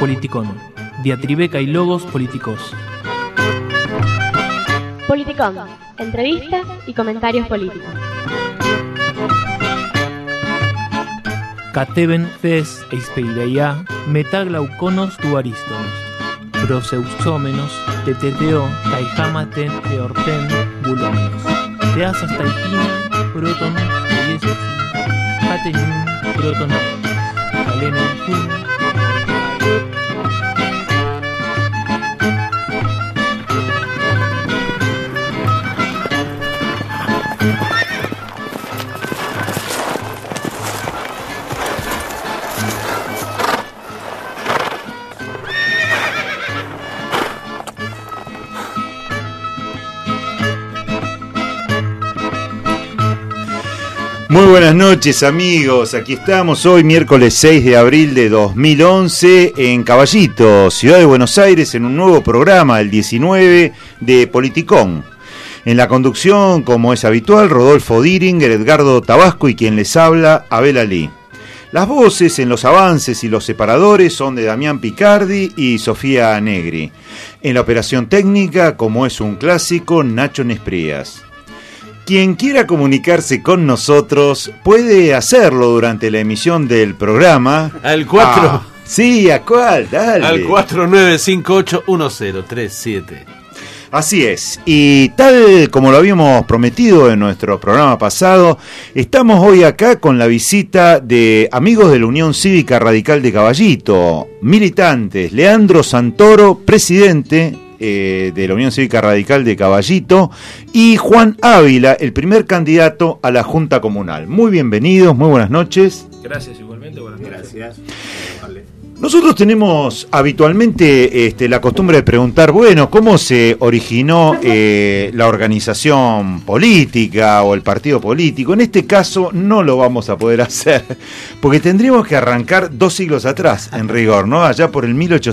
Politicón. Diatribeca y logos políticos. Politicón. Entrevistas y comentarios políticos. Cateben fes eispeireia metaglauconos tu arístonos. Proseusómenos teteteo caijamaten eorten bulómenos. Teasas taipina proton yesus hatenun proton alenon kun. Muy buenas noches, amigos. Aquí estamos hoy, miércoles 6 de abril de 2011, en Caballito, Ciudad de Buenos Aires, en un nuevo programa, el 19 de Politicón. En la conducción, como es habitual, Rodolfo Diringer, Edgardo Tabasco y quien les habla, Abel Alí. Las voces en los avances y los separadores son de Damián Picardi y Sofía Negri. En la operación técnica, como es un clásico, Nacho Nesprías. Quien quiera comunicarse con nosotros puede hacerlo durante la emisión del programa. Al 4. Sí, ¿a cuál? Dale. Al 49581037. Así es, y tal como lo habíamos prometido en nuestro programa pasado, estamos hoy acá con la visita de amigos de la Unión Cívica Radical de Caballito, militantes, Leandro Santoro, presidente de la Unión Cívica Radical de Caballito, y Juan Ávila, el primer candidato a la Junta Comunal. Muy bienvenidos, muy buenas noches. Gracias, igualmente, buenas noches. Gracias. Vale. Nosotros tenemos habitualmente la costumbre de preguntar, bueno, ¿cómo se originó la organización política o el partido político? En este caso no lo vamos a poder hacer, porque tendríamos que arrancar 2 siglos atrás, en rigor, ¿no? Allá por el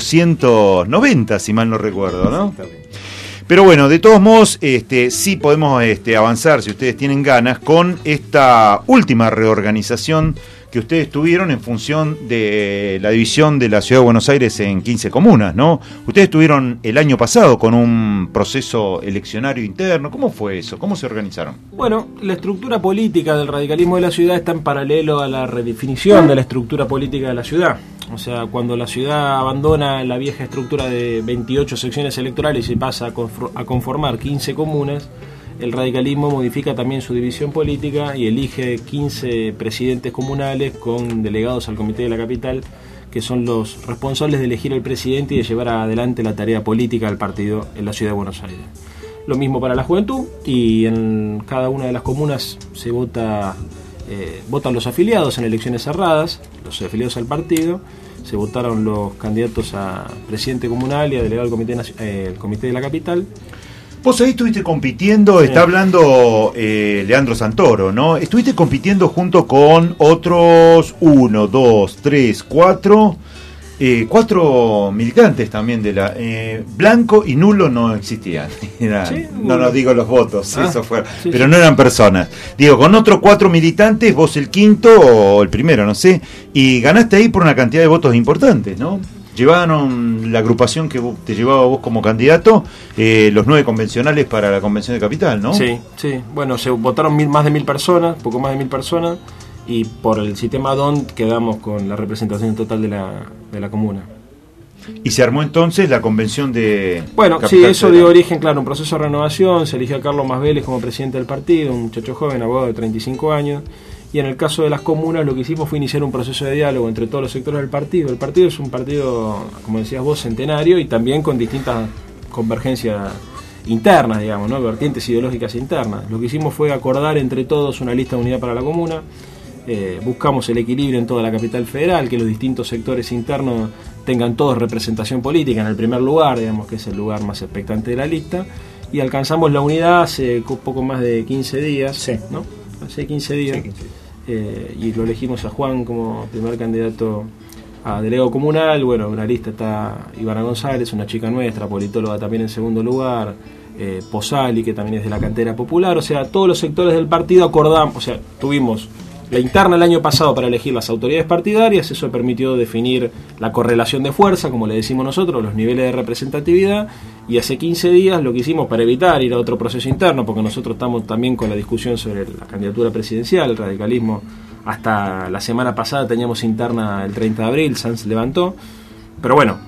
1890, si mal no recuerdo, ¿no? Pero bueno, de todos modos, sí podemos avanzar, si ustedes tienen ganas, con esta última reorganización que ustedes tuvieron en función de la división de la Ciudad de Buenos Aires en 15 comunas, ¿no? Ustedes estuvieron el año pasado con un proceso eleccionario interno. ¿Cómo fue eso? ¿Cómo se organizaron? Bueno, la estructura política del radicalismo de la ciudad está en paralelo a la redefinición de la estructura política de la ciudad. O sea, cuando la ciudad abandona la vieja estructura de 28 secciones electorales y pasa a conformar 15 comunas, el radicalismo modifica también su división política y elige 15 presidentes comunales con delegados al Comité de la Capital, que son los responsables de elegir al presidente y de llevar adelante la tarea política del partido en la Ciudad de Buenos Aires. Lo mismo para la juventud, y en cada una de las comunas se votan los afiliados en elecciones cerradas, los afiliados al partido. Se votaron los candidatos a presidente comunal y a delegado al Comité de la Capital. Vos ahí estuviste compitiendo, está hablando Leandro Santoro, ¿no? Estuviste compitiendo junto con otros 1, 2, 3, 4 militantes también de la... blanco y nulo no existían. ¿Sí? No nos digo los votos, eso fue, sí, pero sí. No eran personas. Digo, con otros 4 militantes, vos el quinto o el primero, no sé, y ganaste ahí por una cantidad de votos importantes, ¿no? Llevaron la agrupación que te llevaba vos como candidato, los 9 convencionales para la convención de Capital, ¿no? Sí, sí. Bueno, se votaron más de 1000 personas, poco más de 1000 personas, y por el sistema DON quedamos con la representación total de la comuna. Y se armó entonces la convención de Bueno, Capital sí, eso Federal. dio origen, claro, a un proceso de renovación. Se eligió a Carlos Masvélez como presidente del partido, un muchacho joven, abogado de 35 años. Y en el caso de las comunas lo que hicimos fue iniciar un proceso de diálogo entre todos los sectores del partido. El partido es un partido, como decías vos, centenario y también con distintas convergencias internas, digamos, ¿no? Vertientes ideológicas internas. Lo que hicimos fue acordar entre todos una lista de unidad para la comuna. Buscamos el equilibrio en toda la capital federal, que los distintos sectores internos tengan todos representación política en el primer lugar, digamos, que es el lugar más expectante de la lista. Y alcanzamos la unidad hace poco más de 15 días, sí, ¿no? Hace 15 días. Sí, 15 días. Y lo elegimos a Juan como primer candidato a delegado comunal. Bueno, en la lista está Ivana González, una chica nuestra, politóloga también en segundo lugar, Posali, que también es de la cantera popular. O sea, todos los sectores del partido acordamos, o sea, tuvimos la interna el año pasado para elegir las autoridades partidarias. Eso permitió definir la correlación de fuerza, como le decimos nosotros, los niveles de representatividad, y hace 15 días lo que hicimos para evitar ir a otro proceso interno, porque nosotros estamos también con la discusión sobre la candidatura presidencial. El radicalismo hasta la semana pasada teníamos interna el 30 de abril, Sanz levantó, pero bueno,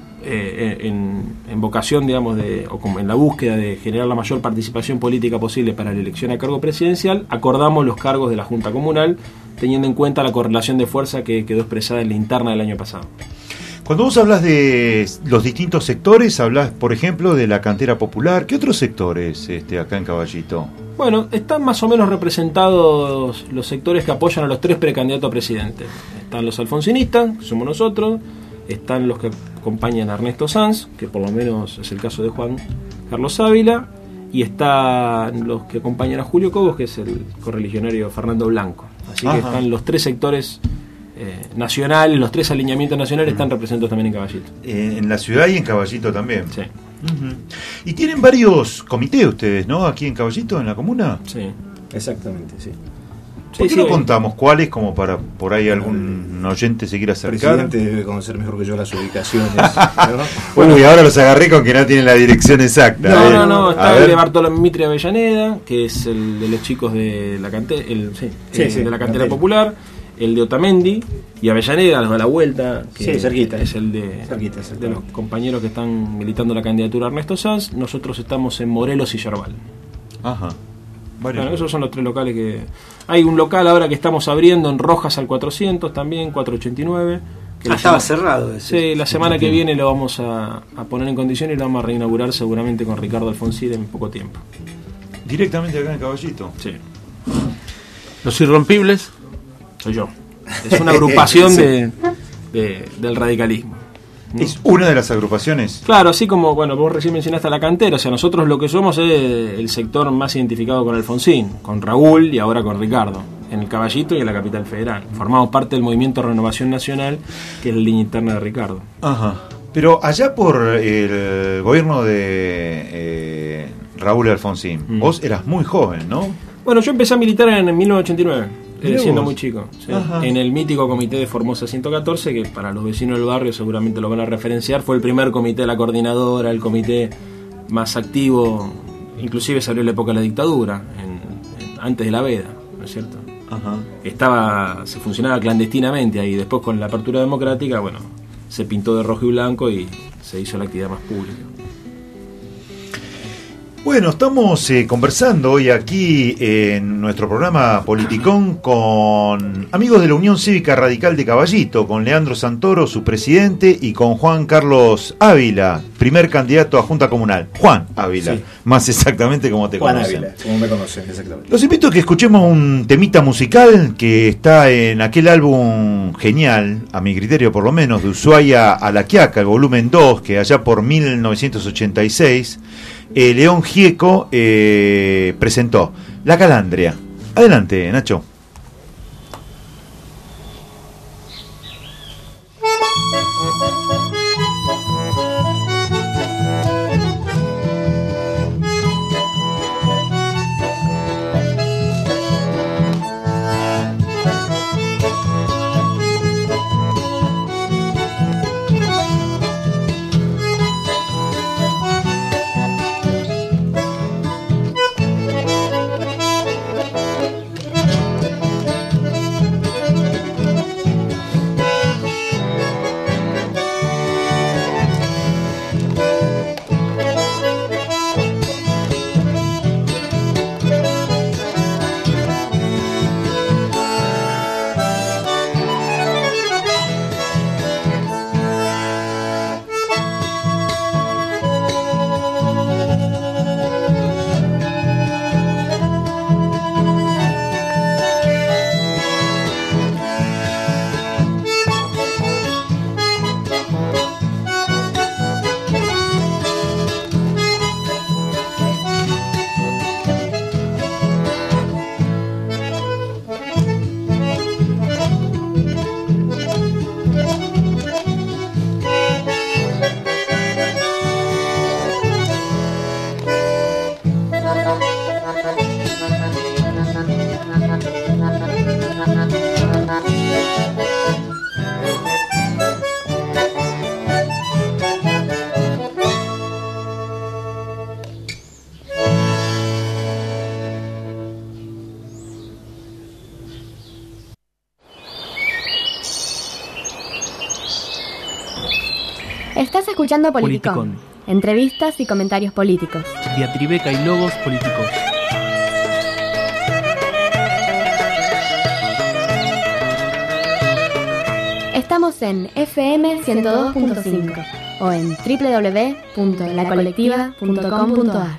en vocación, digamos, o como en la búsqueda de generar la mayor participación política posible para la elección a cargo presidencial, acordamos los cargos de la Junta Comunal, teniendo en cuenta la correlación de fuerza que quedó expresada en la interna del año pasado. Cuando vos hablas de los distintos sectores, hablas, por ejemplo, de la cantera popular. ¿Qué otros sectores acá en Caballito? Bueno, están más o menos representados los sectores que apoyan a los 3 precandidatos a presidente. Están los alfonsinistas, que somos nosotros, están los que acompañan a Ernesto Sanz, que por lo menos es el caso de Juan Carlos Ávila, y están los que acompañan a Julio Cobos, que es el correligionario Fernando Blanco. Así que están los 3 sectores nacionales, los 3 alineamientos nacionales están representados también en Caballito. En la ciudad y en Caballito también. Sí. Y tienen varios comités ustedes, ¿no? Aquí en Caballito, en la comuna. Sí. Exactamente, sí. ¿Por qué no contamos cuáles, como para por ahí algún oyente se quiera El acercar? presidente debe conocer mejor que yo las ubicaciones, ¿no? Bueno, y ahora los agarré con que no tienen la dirección exacta. No, está el de Bartolomé Mitre Avellaneda, que es el de los chicos de la cantera, de la cantera popular, el de Otamendi y Avellaneda, a la vuelta, que cerquita, es el de los compañeros que están militando la candidatura a Ernesto Sanz. Nosotros estamos en Morelos y Yerbal. Ajá. Bueno, esos son los 3 locales que... Hay un local ahora que estamos abriendo en Rojas al 400 también, 489. Estaba cerrado ese. Sí, la semana que viene lo vamos a poner en condiciones y lo vamos a reinaugurar seguramente con Ricardo Alfonsín en poco tiempo. ¿Directamente acá en Caballito? Sí. Los Irrompibles. Soy yo. Es una agrupación del radicalismo, ¿no? Es una de las agrupaciones. Claro, así como, bueno, vos recién mencionaste a la cantera, o sea, nosotros lo que somos es el sector más identificado con Alfonsín, con Raúl y ahora con Ricardo, en el Caballito y en la Capital Federal. Formamos parte del movimiento Renovación Nacional, que es la línea interna de Ricardo. Ajá. Pero allá por el gobierno de Raúl Alfonsín, vos eras muy joven, ¿no? Bueno, yo empecé a militar en 1989. Siendo vos. muy chico, sí. En el mítico comité de Formosa 114, que para los vecinos del barrio seguramente lo van a referenciar, fue el primer comité de la coordinadora, el comité más activo, inclusive salió en la época de la dictadura, antes de la veda, ¿no es cierto? Se funcionaba clandestinamente ahí, después con la apertura democrática, bueno, se pintó de rojo y blanco y se hizo la actividad más pública. Bueno, estamos conversando hoy aquí en nuestro programa Politicón con amigos de la Unión Cívica Radical de Caballito, con Leandro Santoro, su presidente, y con Juan Carlos Ávila, primer candidato a Junta Comunal. Juan Ávila, más exactamente como te Juan conocen. Ávila, como me conocen, exactamente. Los invito a que escuchemos un temita musical que está en aquel álbum genial, a mi criterio por lo menos, de Ushuaia a La Quiaca, el volumen 2, que allá por 1986... León Gieco presentó La Calandria. Adelante, Nacho. Estás escuchando Politicón. Entrevistas y comentarios políticos. Diatribeca y logos políticos. Estamos en FM 102.5 o en www.lacolectiva.com.ar.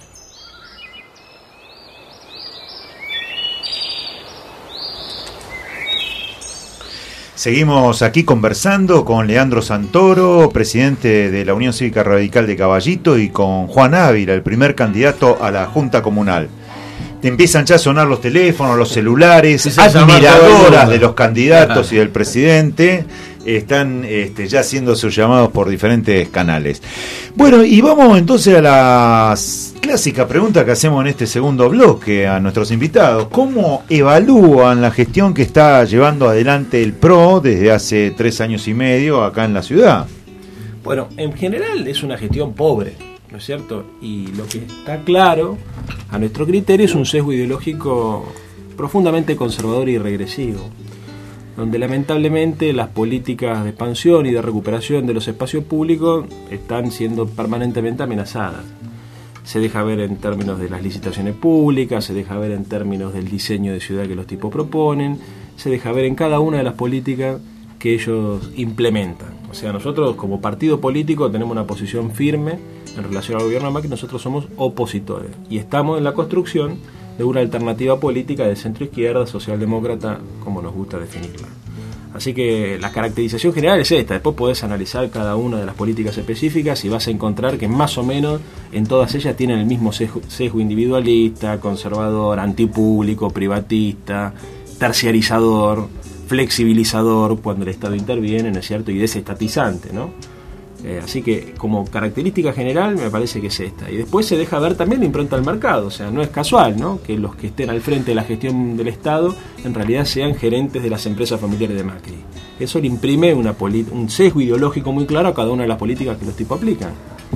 Seguimos aquí conversando con Leandro Santoro, presidente de la Unión Cívica Radical de Caballito, y con Juan Ávila, el primer candidato a la Junta Comunal. Te empiezan ya a sonar los teléfonos, los celulares, admiradoras de los candidatos y del presidente. Están ya haciendo sus llamados por diferentes canales. Bueno, y vamos entonces a la clásica pregunta que hacemos en este segundo bloque a nuestros invitados. ¿Cómo evalúan la gestión que está llevando adelante el PRO desde hace 3 años y medio acá en la ciudad? Bueno, en general es una gestión pobre, ¿no es cierto? Y lo que está claro, a nuestro criterio, es un sesgo ideológico profundamente conservador y regresivo, donde lamentablemente las políticas de expansión y de recuperación de los espacios públicos están siendo permanentemente amenazadas. Se deja ver en términos de las licitaciones públicas, se deja ver en términos del diseño de ciudad que los tipos proponen, se deja ver en cada una de las políticas que ellos implementan. O sea, nosotros como partido político tenemos una posición firme en relación al gobierno de Macri. Nosotros somos opositores y estamos en la construcción de una alternativa política de centro-izquierda, socialdemócrata, como nos gusta definirla. Así que la caracterización general es esta. Después podés analizar cada una de las políticas específicas y vas a encontrar que más o menos en todas ellas tienen el mismo sesgo individualista, conservador, antipúblico, privatista, terciarizador, flexibilizador cuando el Estado interviene, ¿no es cierto?, y desestatizante, ¿no? Así que como característica general me parece que es esta. Y después se deja ver también la impronta del mercado. O sea, no es casual, ¿no?, que los que estén al frente de la gestión del Estado en realidad sean gerentes de las empresas familiares de Macri. Eso le imprime un sesgo ideológico muy claro a cada una de las políticas que los tipos aplican.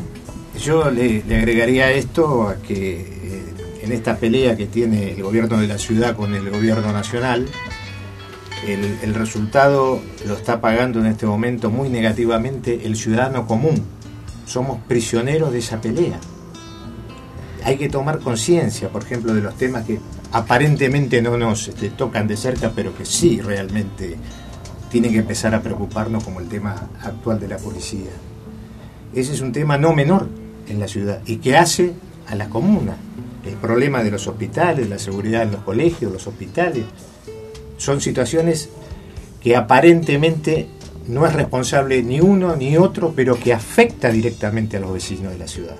Yo le agregaría esto a que en esta pelea que tiene el gobierno de la ciudad con el gobierno nacional, el resultado lo está pagando en este momento muy negativamente el ciudadano común. Somos prisioneros de esa pelea. Hay que tomar conciencia, por ejemplo, de los temas que aparentemente no nos tocan de cerca, pero que sí realmente tienen que empezar a preocuparnos, como el tema actual de la policía. Ese es un tema no menor en la ciudad y que hace a la comuna. El problema de los hospitales, la seguridad en los colegios, los hospitales, son situaciones que aparentemente no es responsable ni uno ni otro, pero que afecta directamente a los vecinos de la ciudad.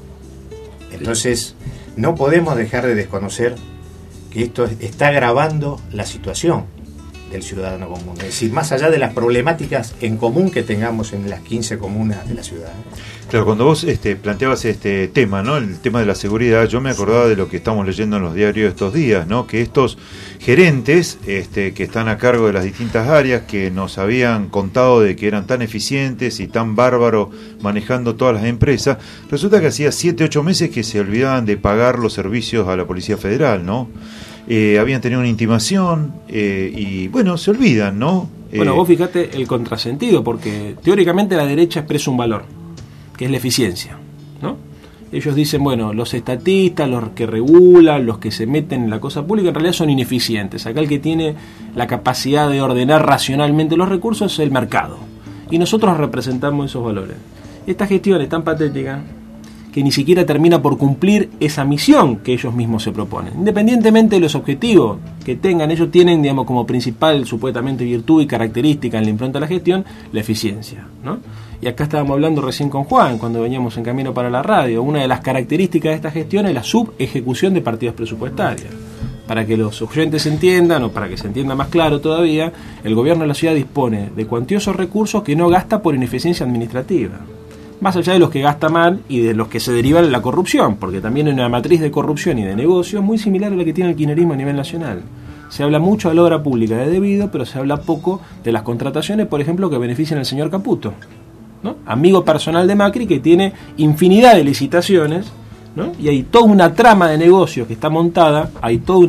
Entonces, no podemos dejar de desconocer que esto está agravando la situación del ciudadano común. Es decir, más allá de las problemáticas en común que tengamos en las 15 comunas de la ciudad. Claro, cuando vos planteabas este tema, ¿no?, el tema de la seguridad, yo me acordaba de lo que estamos leyendo en los diarios estos días, ¿no?, que estos gerentes que están a cargo de las distintas áreas, que nos habían contado de que eran tan eficientes y tan bárbaros manejando todas las empresas, resulta que hacía 7-8 meses que se olvidaban de pagar los servicios a la Policía Federal, ¿no? Habían tenido una intimación y bueno, se olvidan, ¿no? Bueno, vos fíjate el contrasentido, porque teóricamente la derecha expresa un valor, que es la eficiencia, ¿no? Ellos dicen, bueno, los estatistas, los que regulan, los que se meten en la cosa pública, en realidad son ineficientes. Acá el que tiene la capacidad de ordenar racionalmente los recursos es el mercado. Y nosotros representamos esos valores. Esta gestión es tan patética que ni siquiera termina por cumplir esa misión que ellos mismos se proponen. Independientemente de los objetivos que tengan, ellos tienen, digamos, como principal supuestamente virtud y característica en la impronta de la gestión, la eficiencia, ¿no? Y acá estábamos hablando recién con Juan, cuando veníamos en camino para la radio, una de las características de esta gestión es la subejecución de partidas presupuestarias. Para que los oyentes entiendan, o para que se entienda más claro todavía, el gobierno de la ciudad dispone de cuantiosos recursos que no gasta por ineficiencia administrativa, más allá de los que gasta mal y de los que se derivan de la corrupción, porque también hay una matriz de corrupción y de negocios muy similar a la que tiene el kirchnerismo a nivel nacional. Se habla mucho de la obra pública de debido, pero se habla poco de las contrataciones, por ejemplo, que benefician al señor Caputo, ¿no?, amigo personal de Macri, que tiene infinidad de licitaciones, ¿no?, y hay toda una trama de negocios que está montada,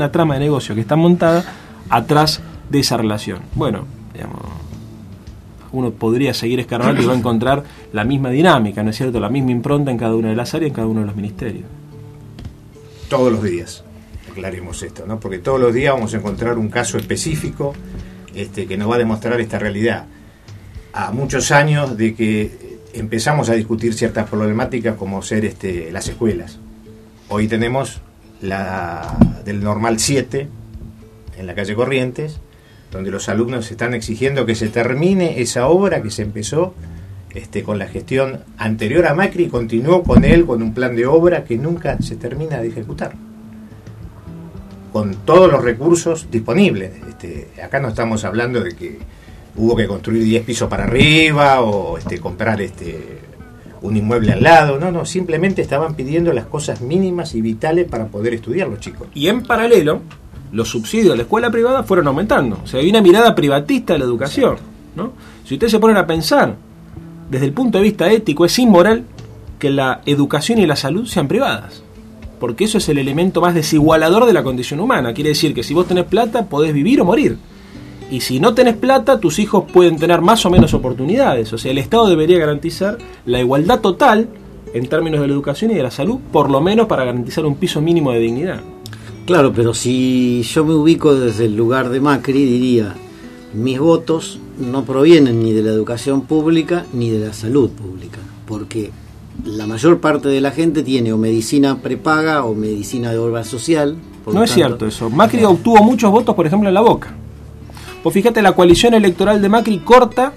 atrás de esa relación. Bueno, digamos, uno podría seguir escarbando y va a encontrar la misma dinámica, ¿no es cierto?, la misma impronta en cada una de las áreas, en cada uno de los ministerios. Todos los días, aclaremos esto, ¿no? Porque todos los días vamos a encontrar un caso específico que nos va a demostrar esta realidad. A muchos años de que empezamos a discutir ciertas problemáticas como ser las escuelas. Hoy tenemos la del Normal 7 en la calle Corrientes, donde los alumnos están exigiendo que se termine esa obra que se empezó con la gestión anterior a Macri y continuó con él con un plan de obra que nunca se termina de ejecutar, con todos los recursos disponibles. Acá no estamos hablando de que hubo que construir 10 pisos para arriba o comprar un inmueble al lado, no, simplemente estaban pidiendo las cosas mínimas y vitales para poder estudiar los chicos. Y en paralelo, los subsidios a la escuela privada fueron aumentando. O sea, hay una mirada privatista de la educación, ¿no? Si ustedes se ponen a pensar, desde el punto de vista ético, es inmoral que la educación y la salud sean privadas, porque eso es el elemento más desigualador de la condición humana. Quiere decir que si vos tenés plata, podés vivir o morir. Y si no tenés plata, tus hijos pueden tener más o menos oportunidades. O sea, el Estado debería garantizar la igualdad total en términos de la educación y de la salud, por lo menos para garantizar un piso mínimo de dignidad. Claro, pero si yo me ubico desde el lugar de Macri, diría, mis votos no provienen ni de la educación pública ni de la salud pública, porque la mayor parte de la gente tiene o medicina prepaga o medicina de obra social. No es cierto eso. Macri obtuvo muchos votos, por ejemplo, en La Boca. Vos fíjate, la coalición electoral de Macri corta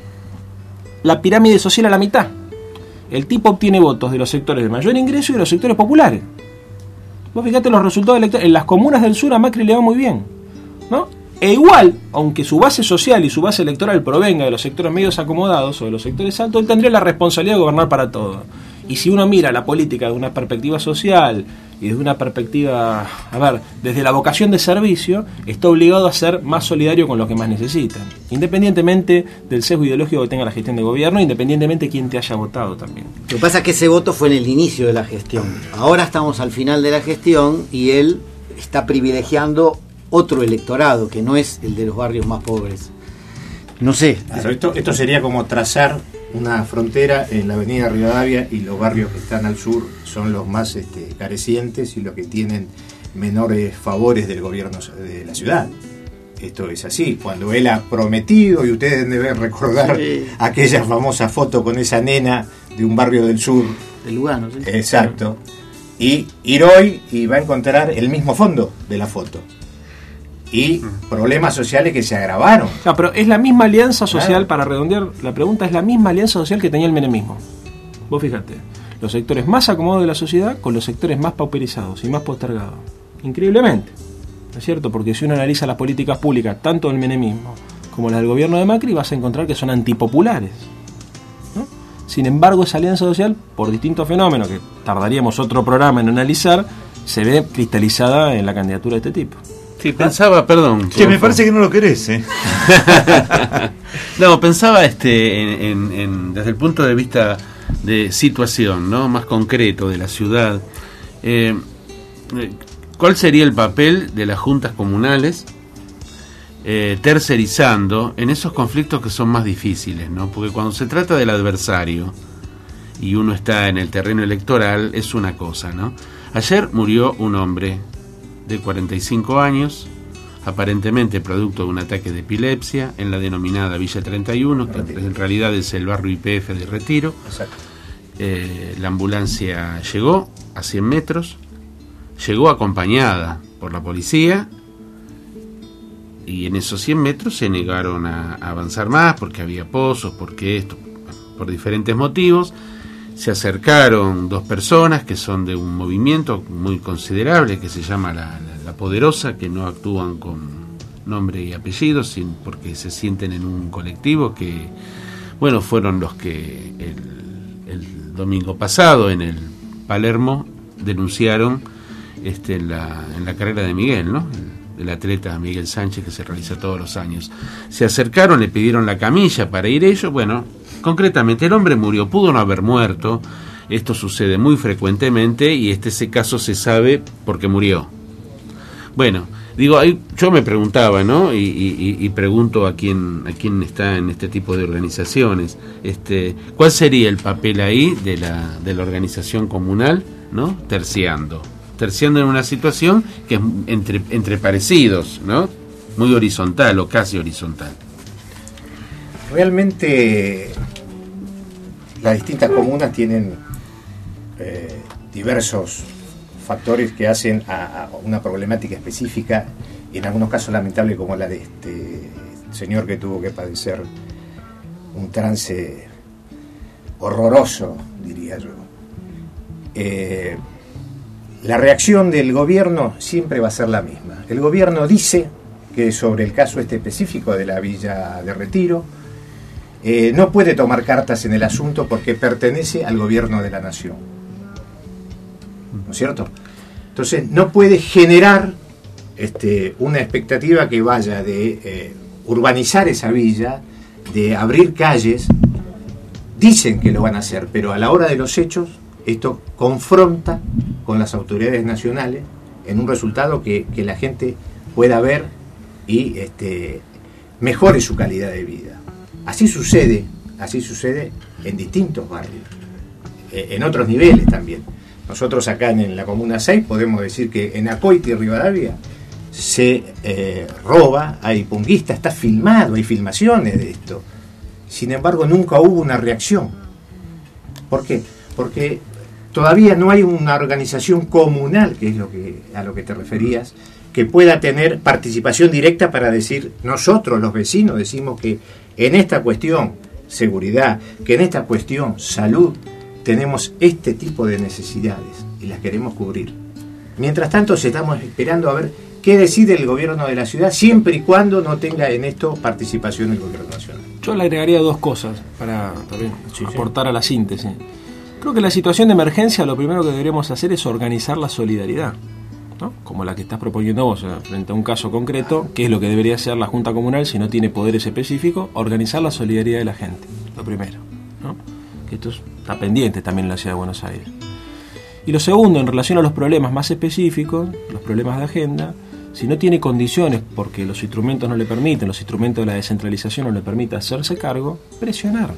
la pirámide social a la mitad. El tipo obtiene votos de los sectores de mayor ingreso y de los sectores populares. Vos fíjate los resultados electorales. En las comunas del sur a Macri le va muy bien, ¿no? E igual, aunque su base social y su base electoral provenga de los sectores medios acomodados o de los sectores altos, él tendría la responsabilidad de gobernar para todo. Y si uno mira la política de una perspectiva social y desde una perspectiva, desde la vocación de servicio, está obligado a ser más solidario con los que más necesitan, independientemente del sesgo ideológico que tenga la gestión de gobierno, independientemente de quién te haya votado también. Lo que pasa es que ese voto fue en el inicio de la gestión. Ahora estamos al final de la gestión y él está privilegiando otro electorado que no es el de los barrios más pobres. No sé. Claro, esto sería como trazar una frontera en la avenida Rivadavia y los barrios que están al sur son los más carecientes y los que tienen menores favores del gobierno de la ciudad. Esto es así. Cuando él ha prometido, y ustedes deben recordar aquella famosa foto con esa nena de un barrio del sur. De Lugano, sí. Exacto. Y ir hoy y va a encontrar el mismo fondo de la foto. Y problemas sociales que se agravaron. No, pero es la misma alianza social, para redondear la pregunta, es la misma alianza social que tenía el menemismo. Vos fíjate, los sectores más acomodados de la sociedad con los sectores más pauperizados y más postergados. Increíblemente, ¿no es cierto? Porque si uno analiza las políticas públicas, tanto del menemismo como las del gobierno de Macri, vas a encontrar que son antipopulares, ¿no? Sin embargo, esa alianza social, por distintos fenómenos que tardaríamos otro programa en analizar, se ve cristalizada en la candidatura de este tipo. Sí, pensaba, perdón. Que me parece que no lo querés, ¿eh? No, pensaba desde el punto de vista de situación, ¿no? Más concreto de la ciudad. ¿Cuál sería el papel de las juntas comunales tercerizando en esos conflictos que son más difíciles, ¿no? Porque cuando se trata del adversario y uno está en el terreno electoral es una cosa, ¿no? Ayer murió un hombre de 45 años, aparentemente producto de un ataque de epilepsia en la denominada Villa 31, que en realidad es el barrio YPF de Retiro. Exacto. La ambulancia llegó a 100 metros, llegó acompañada por la policía y en esos 100 metros se negaron a avanzar más porque había pozos, porque esto, por diferentes motivos. Se acercaron dos personas que son de un movimiento muy considerable que se llama la Poderosa, que no actúan con nombre y apellido, porque se sienten en un colectivo que, bueno, fueron los que el domingo pasado en el Palermo denunciaron en la carrera de Miguel, ¿no? El atleta Miguel Sánchez, que se realiza todos los años. Se acercaron, le pidieron la camilla para ir ellos. Bueno, concretamente el hombre murió, pudo no haber muerto. Esto sucede muy frecuentemente y ese caso se sabe porque murió. Bueno, Digo, yo me preguntaba, ¿no? Y pregunto a quién está en este tipo de organizaciones, ¿cuál sería el papel ahí de la organización comunal, ¿no? Terciando en una situación que es entre parecidos, ¿no? Muy horizontal o casi horizontal. Realmente las distintas comunas tienen diversos factores que hacen a una problemática específica, en algunos casos lamentable, como la de este señor que tuvo que padecer un trance horroroso, diría yo. La reacción del gobierno siempre va a ser la misma. El gobierno dice que sobre el caso específico de la Villa de Retiro no puede tomar cartas en el asunto porque pertenece al gobierno de la nación, ¿no es cierto? Entonces no puede generar una expectativa que vaya de urbanizar esa villa, de abrir calles. Dicen que lo van a hacer, pero a la hora de los hechos esto confronta con las autoridades nacionales en un resultado que la gente pueda ver y mejore su calidad de vida. Así sucede en distintos barrios, en otros niveles también. Nosotros acá en la Comuna 6 podemos decir que en Acoite y Rivadavia se roba, hay punguistas, está filmado, hay filmaciones de esto. Sin embargo, nunca hubo una reacción. ¿Por qué? Porque todavía no hay una organización comunal, que es a lo que te referías, que pueda tener participación directa para decir, nosotros los vecinos decimos que en esta cuestión seguridad, que en esta cuestión salud, tenemos este tipo de necesidades y las queremos cubrir. Mientras tanto, estamos esperando a ver qué decide el gobierno de la ciudad, siempre y cuando no tenga en esto participación el gobierno nacional. Yo le agregaría dos cosas para también aportar a la síntesis. Creo que en la situación de emergencia lo primero que deberíamos hacer es organizar la solidaridad, ¿no? Como la que estás proponiendo vos, frente a un caso concreto, que es lo que debería hacer la Junta Comunal si no tiene poderes específicos, organizar la solidaridad de la gente, lo primero, ¿no? Que esto está pendiente también en la Ciudad de Buenos Aires. Y lo segundo, en relación a los problemas más específicos, los problemas de agenda, si no tiene condiciones porque los instrumentos no le permiten, los instrumentos de la descentralización no le permiten hacerse cargo, presionar,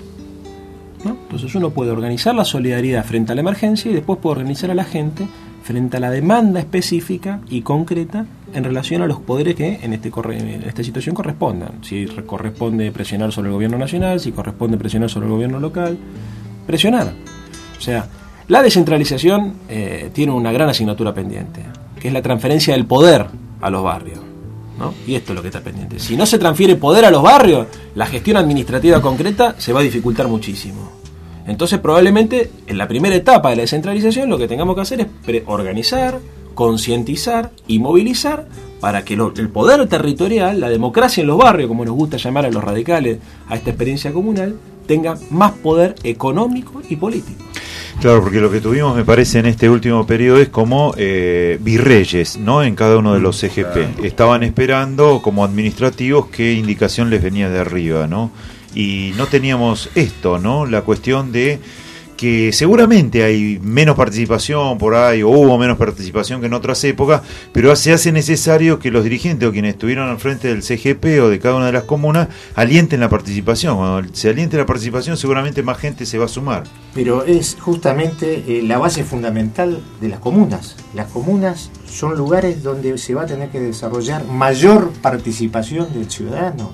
¿no? Entonces uno puede organizar la solidaridad frente a la emergencia y después puede organizar a la gente frente a la demanda específica y concreta en relación a los poderes que en esta situación correspondan. Si corresponde presionar sobre el gobierno nacional, si corresponde presionar sobre el gobierno local, presionar. O sea, la descentralización tiene una gran asignatura pendiente, que es la transferencia del poder a los barrios, ¿no? Y esto es lo que está pendiente. Si no se transfiere poder a los barrios, la gestión administrativa concreta se va a dificultar muchísimo. Entonces probablemente en la primera etapa de la descentralización lo que tengamos que hacer es organizar, concientizar y movilizar para que el poder territorial, la democracia en los barrios, como nos gusta llamar a los radicales a esta experiencia comunal, tenga más poder económico y político. Claro, porque lo que tuvimos, me parece, en este último periodo es como virreyes, ¿no? En cada uno de los CGP. Estaban esperando como administrativos qué indicación les venía de arriba, ¿no? Y no teníamos esto, ¿no? La cuestión de que seguramente hay menos participación por ahí, o hubo menos participación que en otras épocas, pero se hace necesario que los dirigentes o quienes estuvieron al frente del CGP o de cada una de las comunas alienten la participación. Cuando se aliente la participación, seguramente más gente se va a sumar. Pero es justamente la base fundamental de las comunas. Las comunas son lugares donde se va a tener que desarrollar mayor participación del ciudadano,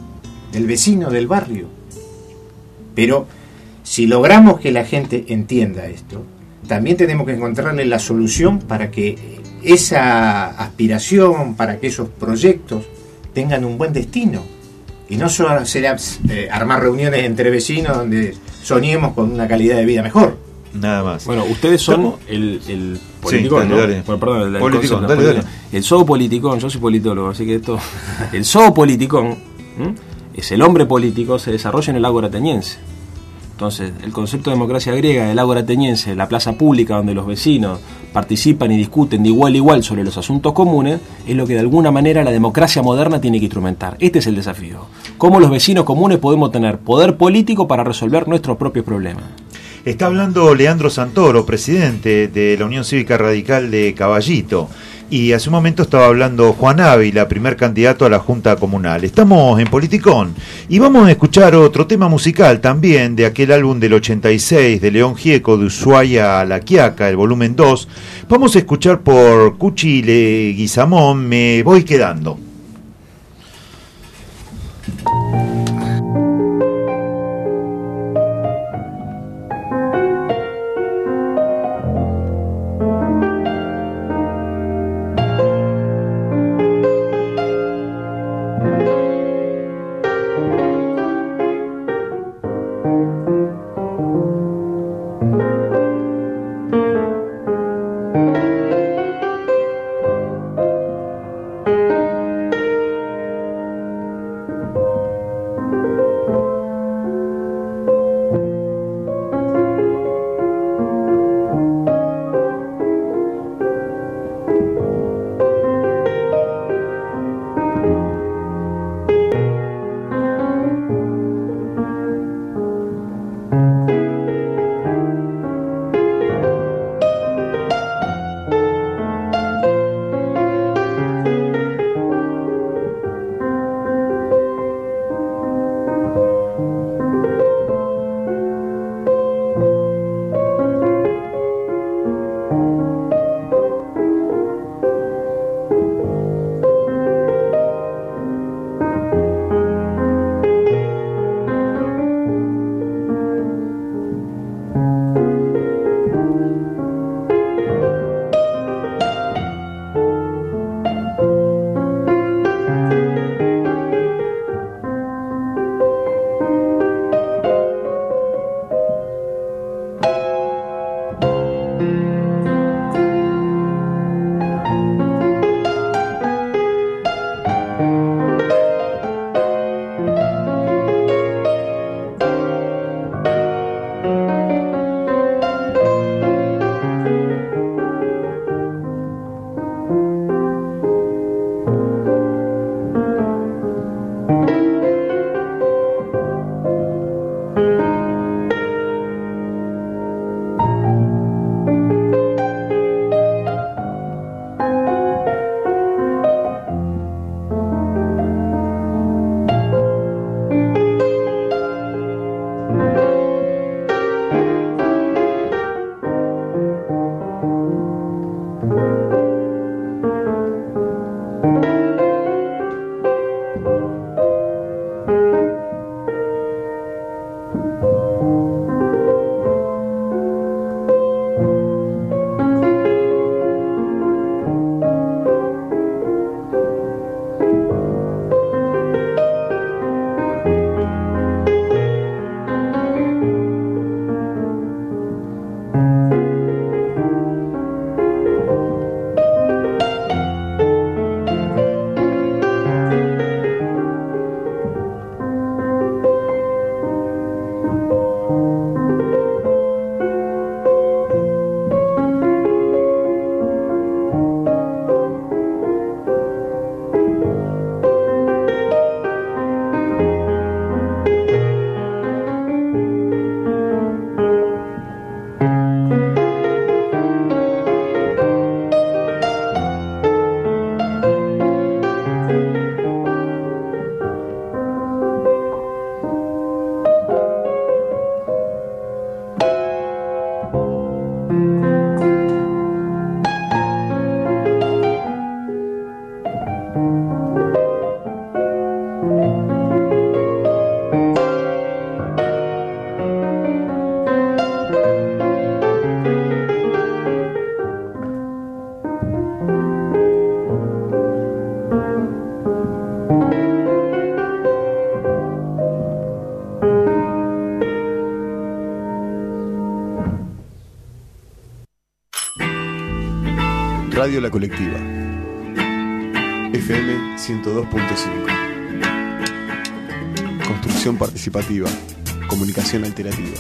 del vecino del barrio. Pero si logramos que la gente entienda esto, también tenemos que encontrarle la solución para que esa aspiración, para que esos proyectos tengan un buen destino. Y no solo será armar reuniones entre vecinos donde soñemos con una calidad de vida mejor. Nada más. Bueno, ustedes son el politicón, sí, ¿no? dale. Bueno, perdón, Politicón, dale. El zoopoliticón, yo soy politólogo, así que esto... El zoopoliticón es el hombre político, se desarrolla en el ágora ateniense. Entonces, el concepto de democracia griega del ágora ateniense, la plaza pública donde los vecinos participan y discuten de igual a igual sobre los asuntos comunes, es lo que de alguna manera la democracia moderna tiene que instrumentar. Este es el desafío. ¿Cómo los vecinos comunes podemos tener poder político para resolver nuestros propios problemas? Está hablando Leandro Santoro, presidente de la Unión Cívica Radical de Caballito. y hace un momento estaba hablando Juan Ávila, primer candidato a la Junta Comunal. Estamos en Politicón y vamos a escuchar otro tema musical también de aquel álbum del 86 de León Gieco, de Ushuaia a La Quiaca, el volumen 2. Vamos a escuchar por Cuchi Leguizamón, Me Voy Quedando. Radio La Colectiva, FM 102.5. Construcción participativa, comunicación alternativa.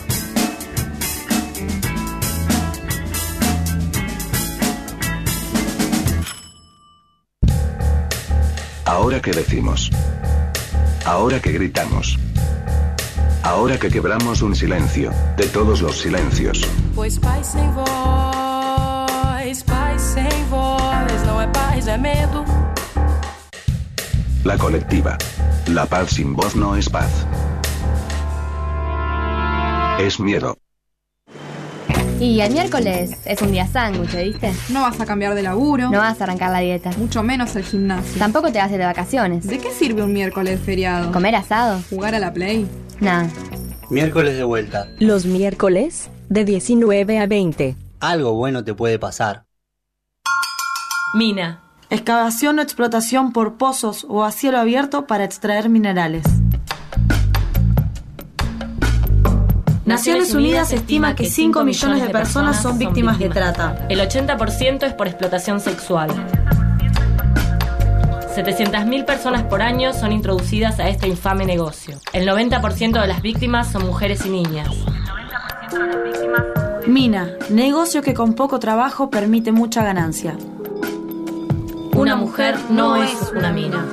Ahora que decimos, ahora que gritamos, ahora que quebramos un silencio, de todos los silencios. Pois paz sem voz não é paz, é medo. La colectiva. La paz sin voz no es paz. Es miedo. Y el miércoles es un día sándwich, ¿viste? No vas a cambiar de laburo. No vas a arrancar la dieta. Mucho menos el gimnasio. Tampoco te vas a ir de vacaciones. ¿De qué sirve un miércoles feriado? ¿Comer asado? ¿Jugar a la Play? Nah. Miércoles de vuelta. Los miércoles, de 19 a 20. Algo bueno te puede pasar. Mina. Excavación o explotación por pozos o a cielo abierto para extraer minerales. Naciones Unidas estima que 5 millones de personas son víctimas de trata. El 80% es por explotación sexual. 700.000 personas por año son introducidas a este infame negocio. El 90% de las víctimas son mujeres y niñas. Mina, negocio que con poco trabajo permite mucha ganancia. Una mujer no es una mina.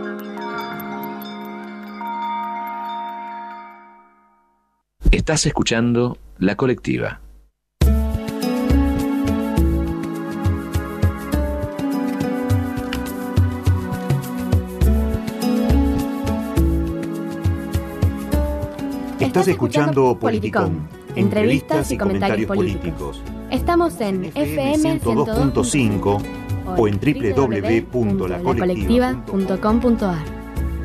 Estás escuchando La Colectiva. Estás escuchando Politicón, entrevistas y comentarios políticos. Estamos en FM 102.5 o en www.lacolectiva.com.ar.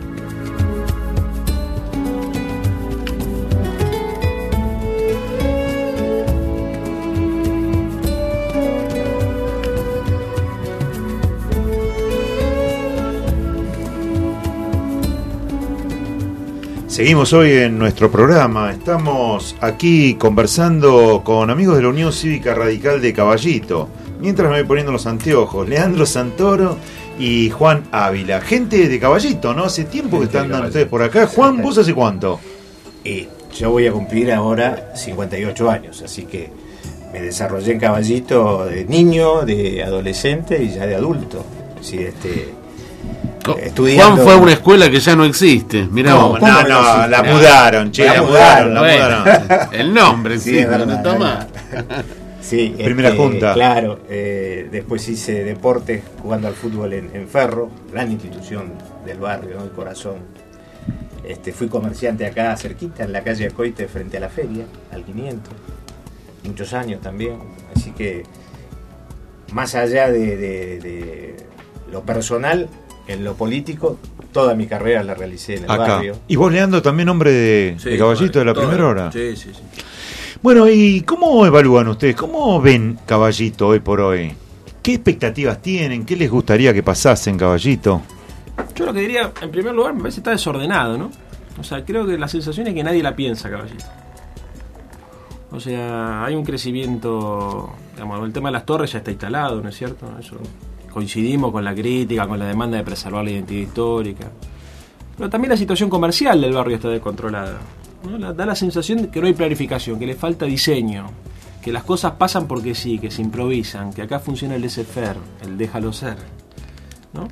Seguimos hoy en nuestro programa. Estamos aquí conversando con amigos de la Unión Cívica Radical de Caballito. Mientras me voy poniendo los anteojos, Leandro Santoro y Juan Ávila. Gente de Caballito, ¿no? Hace tiempo que están dando ustedes por acá. Juan, ¿vos hace cuánto? Yo voy a cumplir ahora 58 años, así que me desarrollé en Caballito de niño, de adolescente y ya de adulto. Sí, Juan fue a una escuela que ya no existe. Mirá, no, la mudaron, che, la mudaron. El nombre, sí, pero no está mal. Sí, primera junta. Claro, después hice deporte jugando al fútbol en Ferro, gran institución del barrio, ¿no? El corazón. Fui comerciante acá cerquita, en la calle Acoite, frente a la feria, al 500. Muchos años también. Así que, más allá de lo personal, en lo político, toda mi carrera la realicé en el barrio. Y vos, Leandro, también hombre de Caballito de la primera hora. Sí. Bueno, ¿y cómo evalúan ustedes? ¿Cómo ven Caballito hoy por hoy? ¿Qué expectativas tienen? ¿Qué les gustaría que pasase en Caballito? Yo lo que diría, en primer lugar, me parece que está desordenado, ¿no? O sea, creo que la sensación es que nadie la piensa, Caballito. O sea, hay un crecimiento, digamos, el tema de las torres ya está instalado, ¿no es cierto? Eso coincidimos con la crítica, con la demanda de preservar la identidad histórica. Pero también la situación comercial del barrio está descontrolada, ¿no? Da la sensación de que no hay planificación, que le falta diseño, que las cosas pasan porque sí, que se improvisan, que acá funciona el laissez-faire, el déjalo ser, ¿no?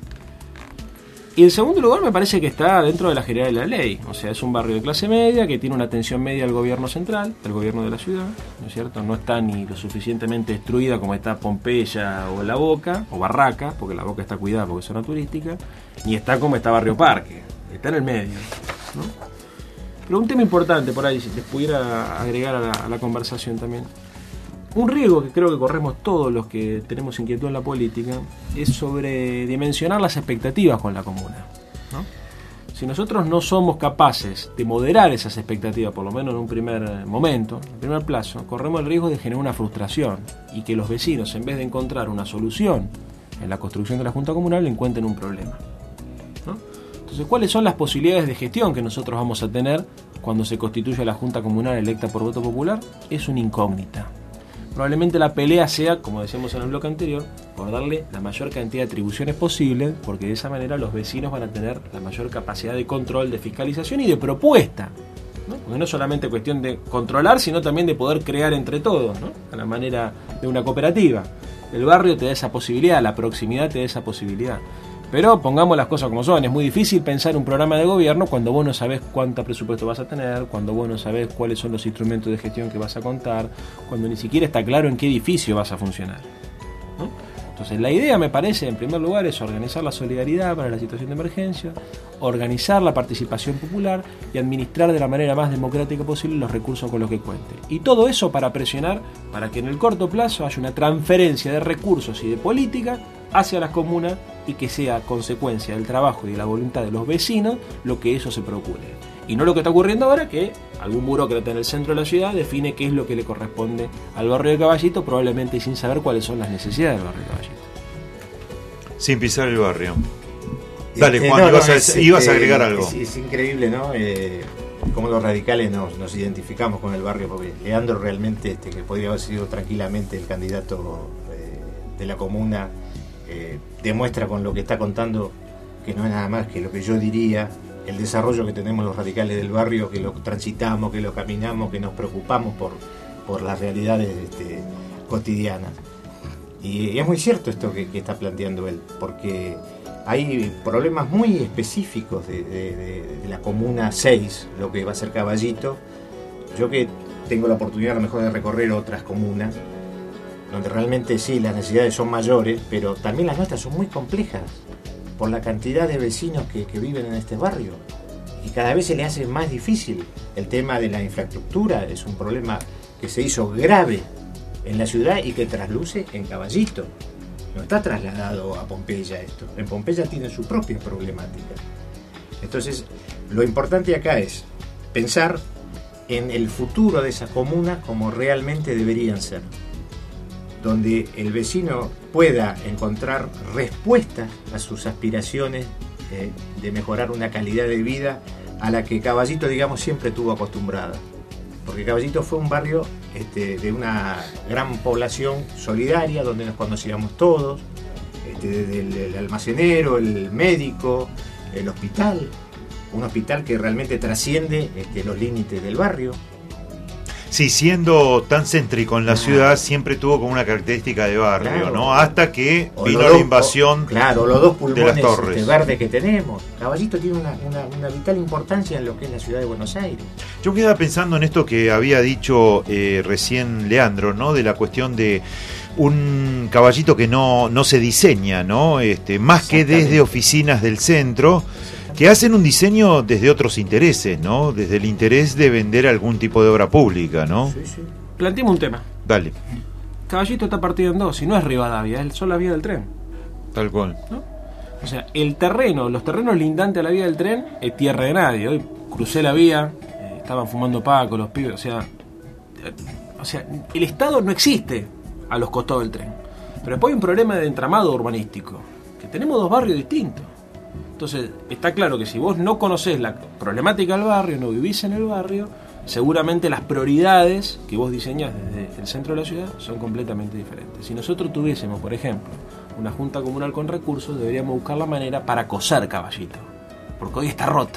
Y en segundo lugar me parece que está dentro de la generalidad de la ley. O sea, es un barrio de clase media que tiene una atención media al gobierno central, del gobierno de la ciudad, ¿no es cierto? No está ni lo suficientemente destruida como está Pompeya o La Boca, o Barraca, porque La Boca está cuidada porque es zona turística, ni está como está Barrio Parque, está en el medio, ¿no? Pero un tema importante por ahí, si les pudiera agregar a la conversación también. Un riesgo que creo que corremos todos los que tenemos inquietud en la política es sobredimensionar las expectativas con la comuna, ¿no? Si nosotros no somos capaces de moderar esas expectativas, por lo menos en un primer momento, en primer plazo, corremos el riesgo de generar una frustración y que los vecinos, en vez de encontrar una solución en la construcción de la Junta Comunal, encuentren un problema, ¿no? Entonces, ¿cuáles son las posibilidades de gestión que nosotros vamos a tener cuando se constituya la Junta Comunal electa por voto popular? Es una incógnita. Probablemente la pelea sea, como decíamos en el bloque anterior, por darle la mayor cantidad de atribuciones posible, porque de esa manera los vecinos van a tener la mayor capacidad de control, de fiscalización y de propuesta, ¿no? Porque no es solamente cuestión de controlar, sino también de poder crear entre todos, ¿no? A la manera de una cooperativa. El barrio te da esa posibilidad, la proximidad te da esa posibilidad. Pero pongamos las cosas como son, es muy difícil pensar un programa de gobierno cuando vos no sabés cuánto presupuesto vas a tener, cuando vos no sabés cuáles son los instrumentos de gestión que vas a contar, cuando ni siquiera está claro en qué edificio vas a funcionar, ¿no? Entonces la idea, me parece, en primer lugar, es organizar la solidaridad para la situación de emergencia, organizar la participación popular y administrar de la manera más democrática posible los recursos con los que cuente. Y todo eso para presionar para que en el corto plazo haya una transferencia de recursos y de política hacia las comunas y que sea consecuencia del trabajo y de la voluntad de los vecinos lo que eso se procure. Y no lo que está ocurriendo ahora, que algún burócrata en el centro de la ciudad define qué es lo que le corresponde al barrio de Caballito, probablemente sin saber cuáles son las necesidades del barrio de Caballito. Sin pisar el barrio. Dale, Juan, ibas a agregar algo. Es increíble, ¿no? Cómo los radicales nos identificamos con el barrio, porque Leandro realmente, que podría haber sido tranquilamente el candidato de la comuna, demuestra con lo que está contando que no es nada más que lo que yo diría, el desarrollo que tenemos los radicales del barrio, que lo transitamos, que lo caminamos, que nos preocupamos por las realidades cotidianas. Y es muy cierto esto que está planteando él, porque hay problemas muy específicos de la Comuna 6, lo que va a ser Caballito. Yo que tengo la oportunidad a lo mejor de recorrer otras comunas, donde realmente sí, las necesidades son mayores, pero también las nuestras son muy complejas, por la cantidad de vecinos que viven en este barrio. Y cada vez se le hace más difícil. El tema de la infraestructura es un problema que se hizo grave en la ciudad y que trasluce en Caballito. No está trasladado a Pompeya esto. En Pompeya tiene su propia problemática. Entonces, lo importante acá es pensar en el futuro de esas comunas como realmente deberían ser, donde el vecino pueda encontrar respuestas a sus aspiraciones de mejorar una calidad de vida a la que Caballito, digamos, siempre estuvo acostumbrada. Porque Caballito fue un barrio de una gran población solidaria, donde nos conocíamos todos, desde el almacenero, el médico, el hospital, un hospital que realmente trasciende los límites del barrio. Sí, siendo tan céntrico en la ciudad, siempre tuvo como una característica de barrio, claro, ¿no? Hasta que vino la invasión los dos pulmones de las torres verdes que tenemos. Caballito tiene una vital importancia en lo que es la ciudad de Buenos Aires. Yo quedaba pensando en esto que había dicho recién Leandro, ¿no? De la cuestión de un Caballito que no se diseña, ¿no? Más que desde oficinas del centro, que hacen un diseño desde otros intereses, ¿no? Desde el interés de vender algún tipo de obra pública, ¿no? Sí, sí. Planteemos un tema. Dale. Caballito está partido en dos, y no es Rivadavia, son las vías del tren. Tal cual. ¿No? O sea, los terrenos lindantes a la vía del tren es tierra de nadie. Hoy crucé la vía, estaban fumando paco los pibes, o sea, el Estado no existe a los costados del tren. Pero después hay un problema de entramado urbanístico, que tenemos dos barrios distintos. Entonces, está claro que si vos no conocés la problemática del barrio, no vivís en el barrio, seguramente las prioridades que vos diseñás desde el centro de la ciudad son completamente diferentes. Si nosotros tuviésemos, por ejemplo, una junta comunal con recursos, deberíamos buscar la manera para coser Caballito, porque hoy está roto.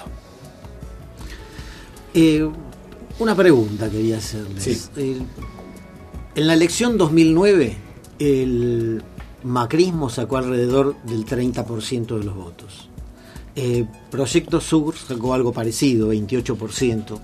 Una pregunta quería hacerles. Sí. En la elección 2009, el macrismo sacó alrededor del 30% de los votos. Proyecto Sur sacó algo parecido, 28%.